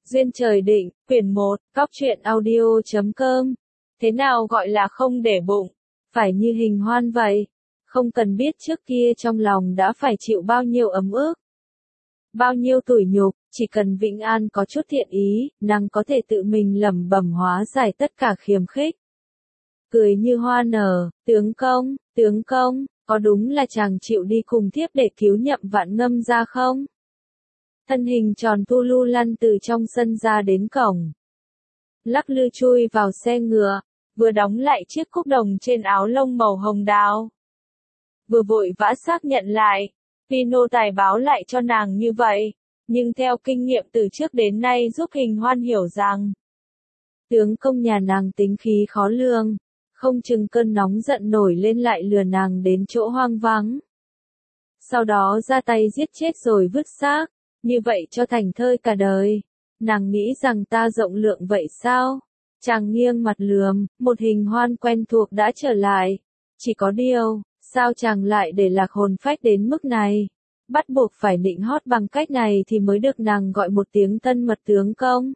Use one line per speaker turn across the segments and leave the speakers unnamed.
Duyên trời định, quyển 1, Cóc truyện audio.com. Thế nào gọi là không để bụng? Phải như Hình Hoan vậy. Không cần biết trước kia trong lòng đã phải chịu bao nhiêu ấm ức, bao nhiêu tủi nhục, chỉ cần Vĩnh An có chút thiện ý, nàng có thể tự mình lẩm bẩm hóa giải tất cả khiếm khích. Cười như hoa nở, tướng công, có đúng là chàng chịu đi cùng thiếp để cứu Nhậm Vạn Ngâm ra không? Thân hình tròn tu lu lăn từ trong sân ra đến cổng. Lắc lư chui vào xe ngựa, vừa đóng lại chiếc cúc đồng trên áo lông màu hồng đào. Vừa vội vã xác nhận lại, vì nô tài báo lại cho nàng như vậy, nhưng theo kinh nghiệm từ trước đến nay giúp Hình Hoan hiểu rằng, tướng công nhà nàng tính khí khó lường, không chừng cơn nóng giận nổi lên lại lừa nàng đến chỗ hoang vắng. Sau đó ra tay giết chết rồi vứt xác. Như vậy cho thành thơi cả đời. Nàng nghĩ rằng ta rộng lượng vậy sao? Chàng nghiêng mặt lườm, một Hình Hoan quen thuộc đã trở lại. Chỉ có điều, sao chàng lại để lạc hồn phách đến mức này? Bắt buộc phải nịnh hót bằng cách này thì mới được nàng gọi một tiếng thân mật tướng công.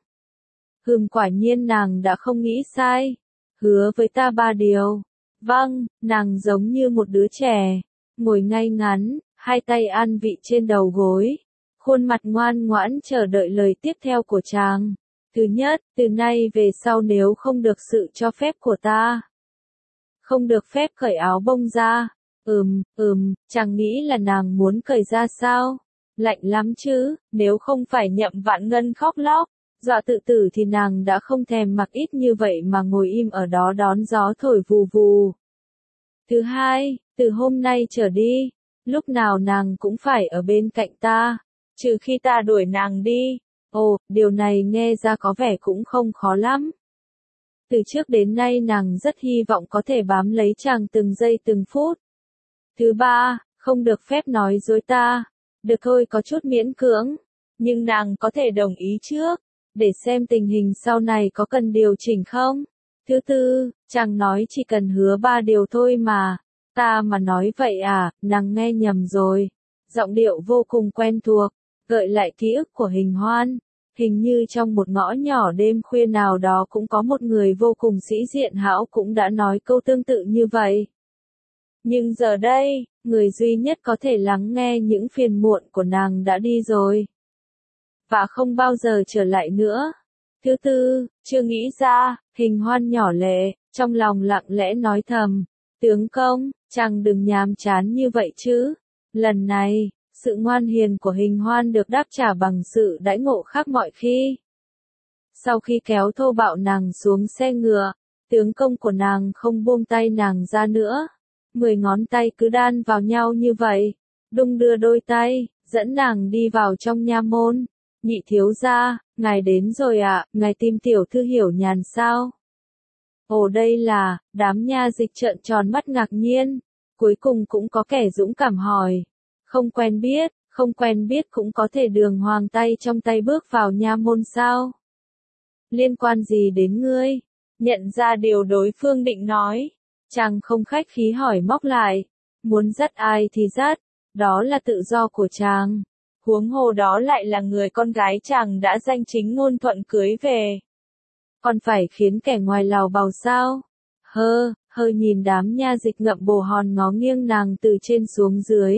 Quả nhiên nàng đã không nghĩ sai. Hứa với ta 3 điều. Vâng, nàng giống như một đứa trẻ. Ngồi ngay ngắn, hai tay an vị trên đầu gối. Khuôn mặt ngoan ngoãn chờ đợi lời tiếp theo của chàng. Thứ nhất, từ nay về sau nếu không được sự cho phép của ta, không được phép cởi áo bông ra. Chàng nghĩ là nàng muốn cởi ra sao? Lạnh lắm chứ, nếu không phải Nhậm Vạn Ngân khóc lóc, dọa tự tử thì nàng đã không thèm mặc ít như vậy mà ngồi im ở đó đón gió thổi vù vù. Thứ hai, từ hôm nay trở đi, lúc nào nàng cũng phải ở bên cạnh ta. Trừ khi ta đuổi nàng đi. Ồ, điều này nghe ra có vẻ cũng không khó lắm. Từ trước đến nay nàng rất hy vọng có thể bám lấy chàng từng giây từng phút. Thứ ba, không được phép nói dối ta. Được thôi, có chút miễn cưỡng. Nhưng nàng có thể đồng ý trước, để xem tình hình sau này có cần điều chỉnh không. Thứ tư, chàng nói chỉ cần hứa 3 điều thôi mà. Ta mà nói vậy à, nàng nghe nhầm rồi. Giọng điệu vô cùng quen thuộc. Gợi lại ký ức của Hình Hoan, hình như trong một ngõ nhỏ đêm khuya nào đó cũng có một người vô cùng sĩ diện hão cũng đã nói câu tương tự như vậy. Nhưng giờ đây, người duy nhất có thể lắng nghe những phiền muộn của nàng đã đi rồi. Và không bao giờ trở lại nữa. Thứ tư, chưa nghĩ ra, Hình Hoan nhỏ lệ, trong lòng lặng lẽ nói thầm. Tướng công, chàng đừng nhàm chán như vậy chứ. Lần này, sự ngoan hiền của Hình Hoan được đáp trả bằng sự đãi ngộ khác mọi khi. Sau khi kéo thô bạo nàng xuống xe ngựa, tướng công của nàng không buông tay nàng ra nữa. 10 ngón tay cứ đan vào nhau như vậy, đung đưa đôi tay, dẫn nàng đi vào trong nha môn. Nhị thiếu gia, ngài đến rồi ạ, ngài tìm tiểu thư Hiểu Nhàn sao? Ồ, đây là, đám nha dịch trợn tròn mắt ngạc nhiên, cuối cùng cũng có kẻ dũng cảm hỏi. Không quen biết cũng có thể đường hoàng tay trong tay bước vào nha môn sao? Liên quan gì đến ngươi? Nhận ra điều đối phương định nói, chàng không khách khí hỏi móc lại. Muốn dắt ai thì dắt, đó là tự do của chàng. Huống hồ đó lại là người con gái chàng đã danh chính ngôn thuận cưới về. Còn phải khiến kẻ ngoài lào bào sao? Hơi nhìn đám nha dịch ngậm bồ hòn ngó nghiêng nàng từ trên xuống dưới.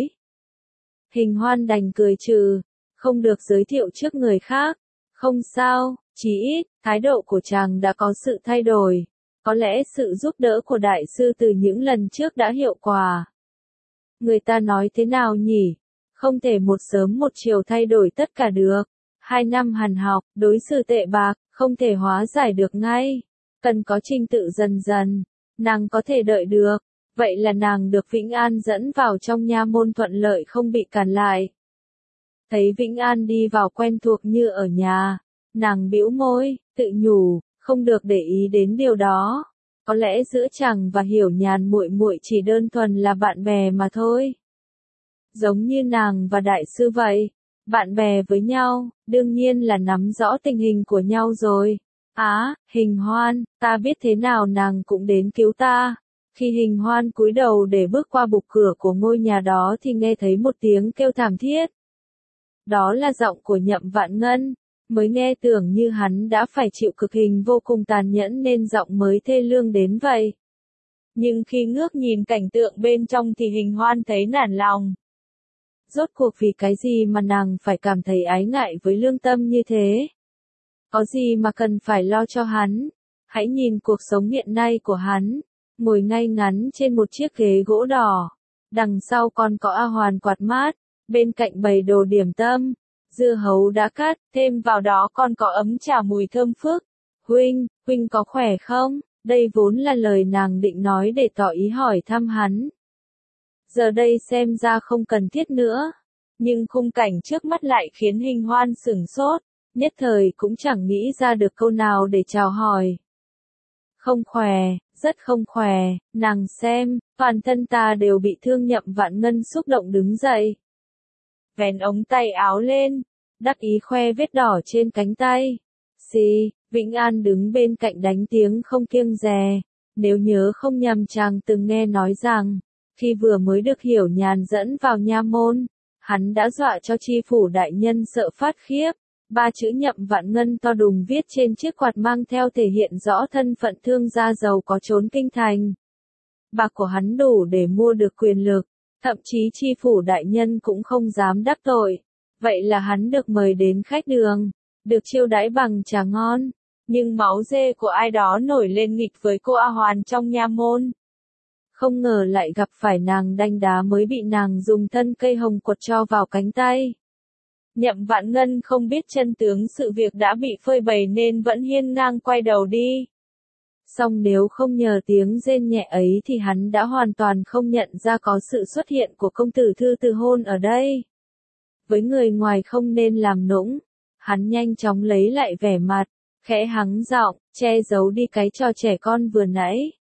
Hình Hoan đành cười trừ, không được giới thiệu trước người khác. Không sao, chí ít, thái độ của chàng đã có sự thay đổi. Có lẽ sự giúp đỡ của đại sư từ những lần trước đã hiệu quả. Người ta nói thế nào nhỉ? Không thể một sớm một chiều thay đổi tất cả được. 2 năm hàn học, đối xử tệ bạc, không thể hóa giải được ngay. Cần có trình tự dần dần. Nàng có thể đợi được. Vậy là nàng được Vĩnh An dẫn vào trong nha môn thuận lợi không bị cản lại. Thấy Vĩnh An đi vào quen thuộc như ở nhà, nàng bĩu môi, tự nhủ, không được để ý đến điều đó. Có lẽ giữa chàng và Hiểu Nhàn muội muội chỉ đơn thuần là bạn bè mà thôi. Giống như nàng và đại sư vậy, bạn bè với nhau, đương nhiên là nắm rõ tình hình của nhau rồi. Hình Hoan, ta biết thế nào nàng cũng đến cứu ta. Khi Hình Hoan cúi đầu để bước qua bục cửa của ngôi nhà đó thì nghe thấy một tiếng kêu thảm thiết. Đó là giọng của Nhậm Vạn Ngân. mới nghe tưởng như hắn đã phải chịu cực hình vô cùng tàn nhẫn nên giọng mới thê lương đến vậy. Nhưng khi ngước nhìn cảnh tượng bên trong thì Hình Hoan thấy nản lòng. Rốt cuộc vì cái gì mà nàng phải cảm thấy ái ngại với lương tâm như thế? Có gì mà cần phải lo cho hắn? Hãy nhìn cuộc sống hiện nay của hắn, ngồi ngay ngắn trên một chiếc ghế gỗ đỏ. Đằng sau còn có A Hoàn quạt mát, bên cạnh bày đồ điểm tâm, dưa hấu đã cắt, thêm vào đó còn có ấm trà mùi thơm phức. Huynh có khỏe không? Đây vốn là lời nàng định nói để tỏ ý hỏi thăm hắn. Giờ đây xem ra không cần thiết nữa. Nhưng khung cảnh trước mắt lại khiến Hình Hoan sửng sốt, nhất thời cũng chẳng nghĩ ra được câu nào để chào hỏi. Không khỏe, rất không khỏe, nàng xem, toàn thân ta đều bị thương. Nhậm Vạn Ngân xúc động đứng dậy. Vén ống tay áo lên, đắc ý khoe vết đỏ trên cánh tay. Xì, Vĩnh An đứng bên cạnh đánh tiếng không kiêng dè. Nếu nhớ không nhầm chàng từng nghe nói rằng, khi vừa mới được Hiểu Nhàn dẫn vào nha môn, hắn đã dọa cho tri phủ đại nhân sợ phát khiếp. 3 chữ Nhậm Vạn Ngân to đùng viết trên chiếc quạt mang theo thể hiện rõ thân phận thương gia giàu có trốn kinh thành. Bạc của hắn đủ để mua được quyền lực, thậm chí tri phủ đại nhân cũng không dám đắc tội. Vậy là hắn được mời đến khách đường, được chiêu đãi bằng trà ngon, nhưng máu dê của ai đó nổi lên nghịch với cô A Hoàn trong nha môn. Không ngờ lại gặp phải nàng đanh đá mới bị nàng dùng thân cây hồng quật cho vào cánh tay. Nhậm Vạn Ngân không biết chân tướng sự việc đã bị phơi bày nên vẫn hiên ngang quay đầu đi. Song nếu không nhờ tiếng rên nhẹ ấy thì hắn đã hoàn toàn không nhận ra có sự xuất hiện của công tử Thư Từ Hôn ở đây. Với người ngoài không nên làm nũng, hắn nhanh chóng lấy lại vẻ mặt, khẽ hắng giọng, che giấu đi cái trò trẻ con vừa nãy.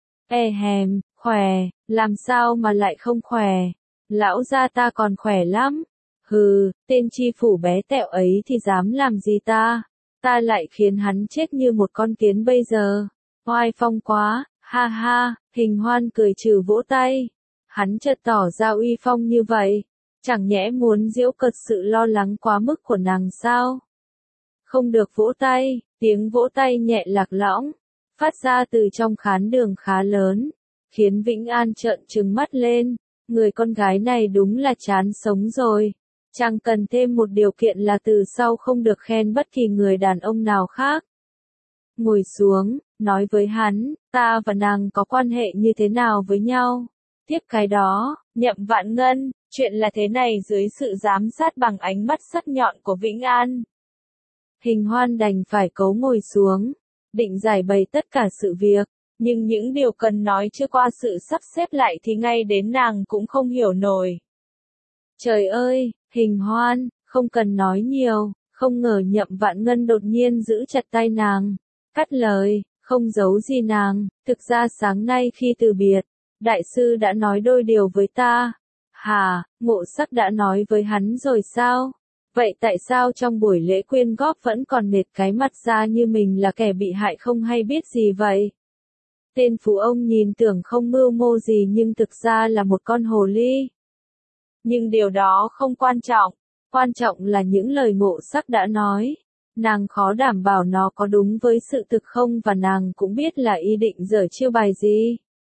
Khỏe, làm sao mà lại không khỏe? Lão gia ta còn khỏe lắm. Hừ, tên tri phủ bé tẹo ấy thì dám làm gì ta? Ta lại khiến hắn chết như một con kiến bây giờ. Oai phong quá, ha ha, Hình Hoan cười trừ vỗ tay. Hắn chợt tỏ ra uy phong như vậy. Chẳng nhẽ muốn giễu cợt sự lo lắng quá mức của nàng sao? Không được vỗ tay, tiếng vỗ tay nhẹ lạc lõng, phát ra từ trong khán đường khá lớn, khiến Vĩnh An trợn trừng mắt lên. Người con gái này đúng là chán sống rồi. Chẳng cần thêm một điều kiện là từ sau không được khen bất kỳ người đàn ông nào khác. Ngồi xuống, nói với hắn, ta và nàng có quan hệ như thế nào với nhau? Tiếp cái đó, Nhậm Vạn Ngân, chuyện là thế này. Dưới sự giám sát bằng ánh mắt sắc nhọn của Vĩnh An, Hình Hoan đành phải cấu ngồi xuống, định giải bày tất cả sự việc, nhưng những điều cần nói chưa qua sự sắp xếp lại thì ngay đến nàng cũng không hiểu nổi. Trời ơi, Hình Hoan, không cần nói nhiều. Không ngờ Nhậm Vạn Ngân đột nhiên giữ chặt tay nàng, cắt lời, không giấu gì nàng, thực ra sáng nay khi từ biệt, đại sư đã nói đôi điều với ta. Hà, Ngộ Sắc đã nói với hắn rồi sao? Vậy tại sao trong buổi lễ quyên góp vẫn còn nệt cái mặt ra như mình là kẻ bị hại không hay biết gì vậy? Tên phú ông nhìn tưởng không mưu mô gì nhưng thực ra là một con hồ ly. Nhưng điều đó không quan trọng. Quan trọng là những lời Ngộ Sắc đã nói. Nàng khó đảm bảo nó có đúng với sự thực không và nàng cũng biết là y định giở chiêu bài gì.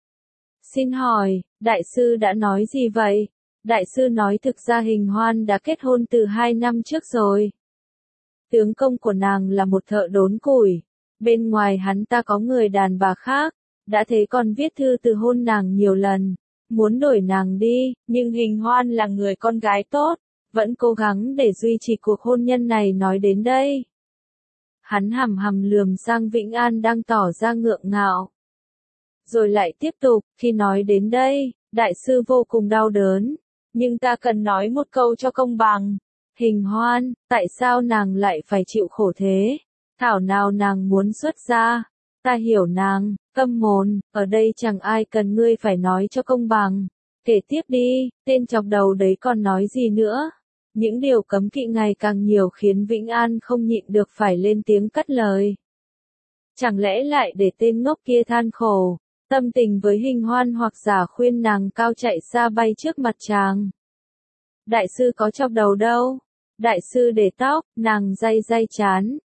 Xin hỏi, đại sư đã nói gì vậy? Đại sư nói thực ra Hình Hoan đã kết hôn từ 2 năm trước rồi. Tướng công của nàng là một thợ đốn củi. Bên ngoài hắn ta có người đàn bà khác. Đã thế còn viết thư từ hôn nàng nhiều lần. Muốn đổi nàng đi, nhưng Hình Hoan là người con gái tốt. Vẫn cố gắng để duy trì cuộc hôn nhân này. Nói đến đây, hắn hằm hằm lườm sang Vĩnh An đang tỏ ra ngượng ngạo. Rồi lại tiếp tục, khi nói đến đây, đại sư vô cùng đau đớn. Nhưng ta cần nói một câu cho công bằng. Hình Hoan, tại sao nàng lại phải chịu khổ thế? Thảo nào nàng muốn xuất gia? Ta hiểu nàng, câm mồm, ở đây chẳng ai cần ngươi phải nói cho công bằng. Kể tiếp đi, tên chọc đầu đấy còn nói gì nữa? Những điều cấm kỵ ngày càng nhiều khiến Vĩnh An không nhịn được phải lên tiếng cắt lời. Chẳng lẽ lại để tên ngốc kia than khổ, tâm tình với Hình Hoan hoặc giả khuyên nàng cao chạy xa bay trước mặt chàng? Đại sư có chọc đầu đâu. Đại sư để tóc, nàng day day chán,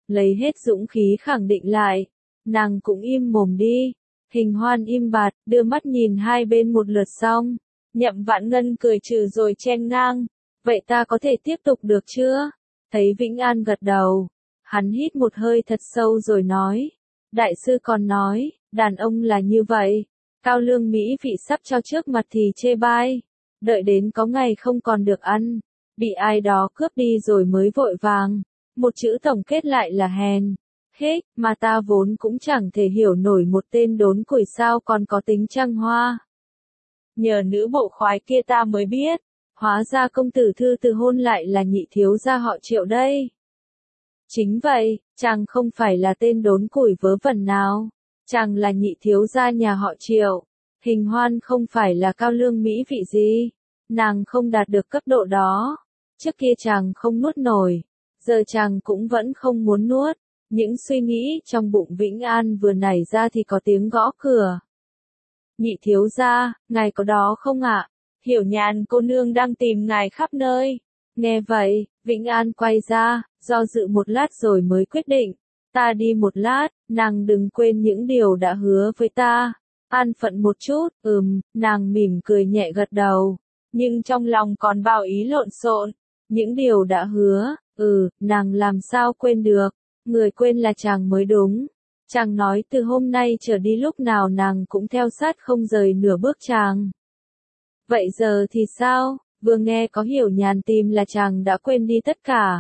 lấy hết dũng khí khẳng định lại. Nàng cũng im mồm đi. Hình Hoan im bặt, đưa mắt nhìn hai bên một lượt xong. Nhậm Vạn Ngân cười trừ rồi chen ngang. Vậy ta có thể tiếp tục được chưa? Thấy Vĩnh An gật đầu. Hắn hít một hơi thật sâu rồi nói. Đại sư còn nói, đàn ông là như vậy. Cao lương mỹ vị sắp cho trước mặt thì chê bai. Đợi đến có ngày không còn được ăn. Bị ai đó cướp đi rồi mới vội vàng. Một chữ tổng kết lại là hèn. Hếch, mà ta vốn cũng chẳng thể hiểu nổi một tên đốn củi sao còn có tính trăng hoa. Nhờ nữ bộ khoái kia ta mới biết. Hóa ra công tử thư từ hôn lại là nhị thiếu gia họ Triệu đây. Chính vậy, chàng không phải là tên đốn củi vớ vẩn nào. Chàng là nhị thiếu gia nhà họ Triệu. Hình Hoan không phải là cao lương mỹ vị gì. Nàng không đạt được cấp độ đó. Trước kia chàng không nuốt nổi. Giờ chàng cũng vẫn không muốn nuốt. Những suy nghĩ trong bụng Vĩnh An vừa nảy ra thì có tiếng gõ cửa. Nhị thiếu gia, ngài có đó không ạ? Hiểu Nhàn cô nương đang tìm ngài khắp nơi. Nghe vậy, Vĩnh An quay ra, do dự một lát rồi mới quyết định. Ta đi một lát, nàng đừng quên những điều đã hứa với ta. An phận một chút, nàng mỉm cười nhẹ gật đầu. Nhưng trong lòng còn bao ý lộn xộn. Những điều đã hứa, nàng làm sao quên được. Người quên là chàng mới đúng. Chàng nói từ hôm nay trở đi lúc nào nàng cũng theo sát không rời nửa bước chàng. Vậy giờ thì sao? Vừa nghe có Hiểu Nhàn tìm là chàng đã quên đi tất cả.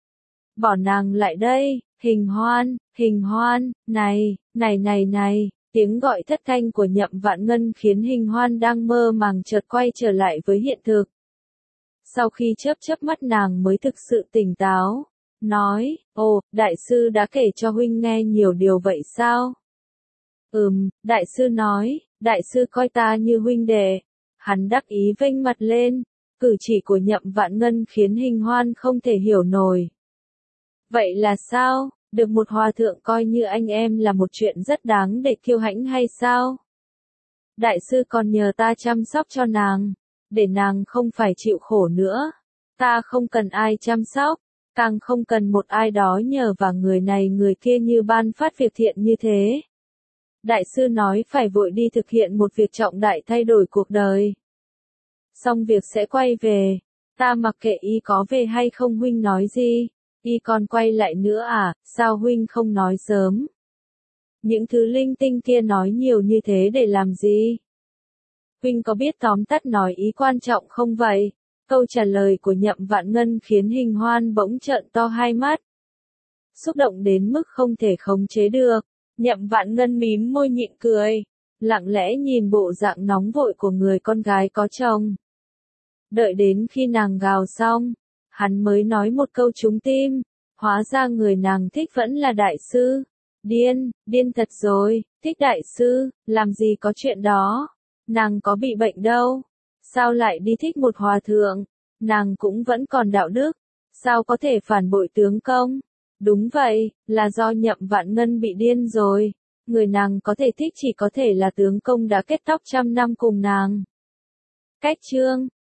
Bỏ nàng lại đây, Hình Hoan, này, tiếng gọi thất thanh của Nhậm Vạn Ngân khiến Hình Hoan đang mơ màng chợt quay trở lại với hiện thực. Sau khi chớp mắt nàng mới thực sự tỉnh táo, nói, đại sư đã kể cho huynh nghe nhiều điều vậy sao? Đại sư nói, đại sư coi ta như huynh đệ. Hắn đắc ý vênh mặt lên, cử chỉ của Nhậm Vạn Ngân khiến Hình Hoan không thể hiểu nổi. Vậy là sao, được một hòa thượng coi như anh em là một chuyện rất đáng để kiêu hãnh hay sao? Đại sư còn nhờ ta chăm sóc cho nàng, để nàng không phải chịu khổ nữa. Ta không cần ai chăm sóc, càng không cần một ai đó nhờ vào người này người kia như ban phát việc thiện như thế. Đại sư nói phải vội đi thực hiện một việc trọng đại thay đổi cuộc đời. Xong việc sẽ quay về. Ta mặc kệ y có về hay không huynh nói gì. Y còn quay lại nữa à, sao huynh không nói sớm? Những thứ linh tinh kia nói nhiều như thế để làm gì? Huynh có biết tóm tắt nói ý quan trọng không vậy? Câu trả lời của Nhậm Vạn Ngân khiến Hình Hoan bỗng trợn to hai mắt. Xúc động đến mức không thể khống chế được. Nhậm Vạn Ngân mím môi nhịn cười, lặng lẽ nhìn bộ dạng nóng vội của người con gái có chồng. Đợi đến khi nàng gào xong, hắn mới nói một câu trúng tim, hóa ra người nàng thích vẫn là đại sư. Điên thật rồi, thích đại sư, làm gì có chuyện đó, nàng có bị bệnh đâu, sao lại đi thích một hòa thượng, nàng cũng vẫn còn đạo đức, sao có thể phản bội tướng công. Đúng vậy, là do Nhậm Vạn Ngân bị điên rồi. Người nàng có thể thích chỉ có thể là tướng công đã kết tóc trăm năm cùng nàng. Cách chương